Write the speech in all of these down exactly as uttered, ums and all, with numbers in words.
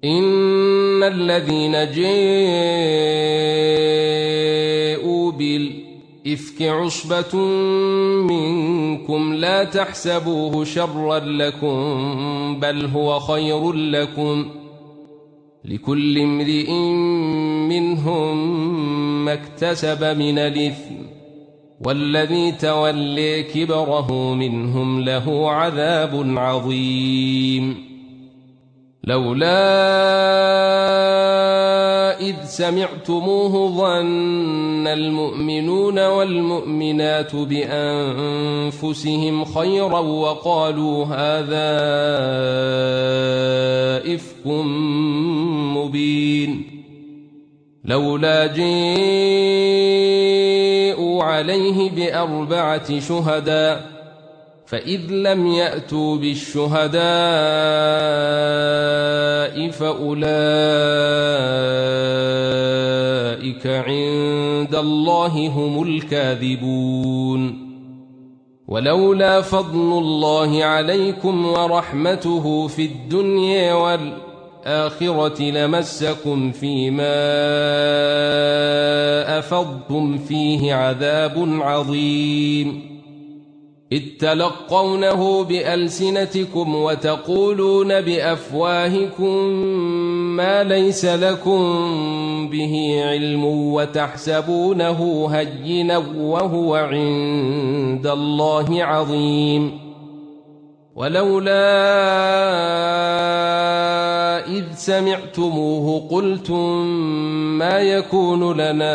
إن الذين جاءوا بالإفك عصبة منكم لا تحسبوه شرا لكم بل هو خير لكم لكل امرئ منهم ما اكتسب من الإثم والذي تولي كبره منهم له عذاب عظيم. لولا إذ سمعتموه ظن المؤمنون والمؤمنات بأنفسهم خيرا وقالوا هذا إفك مبين. لولا جاءوا عليه بأربعة شهداء فإذ لم يأتوا بالشهداء فأولئك عند الله هم الكاذبون. ولولا فضل الله عليكم ورحمته في الدنيا والآخرة لمسكم فيما أفضتم فيه عذاب عظيم. إذ تلقونه بألسنتكم وتقولون بأفواهكم ما ليس لكم به علم وتحسبونه هينا وهو عند الله عظيم. ولولا إذ سمعتموه قلتم ما يكون لنا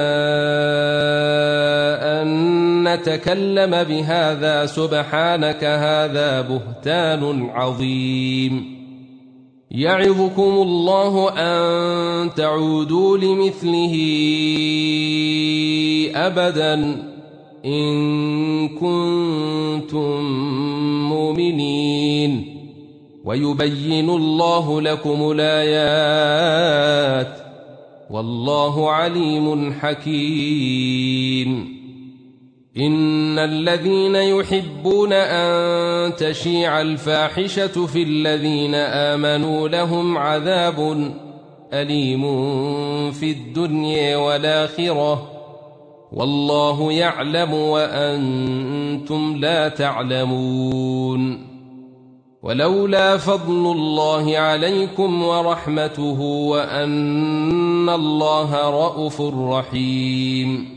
أن نتكلم بهذا سبحانك هذا بهتان عظيم. يعظكم الله أن تعودوا لمثله أبدا إن كنتم مؤمنين ويبين الله لكم الآيات والله عليم حكيم. إن الذين يحبون أن تشيع الفاحشة في الذين آمنوا لهم عذاب أليم في الدنيا والآخرة والله يعلم وأنتم لا تعلمون. ولولا فضل الله عليكم ورحمته وأن الله رءوف رحيم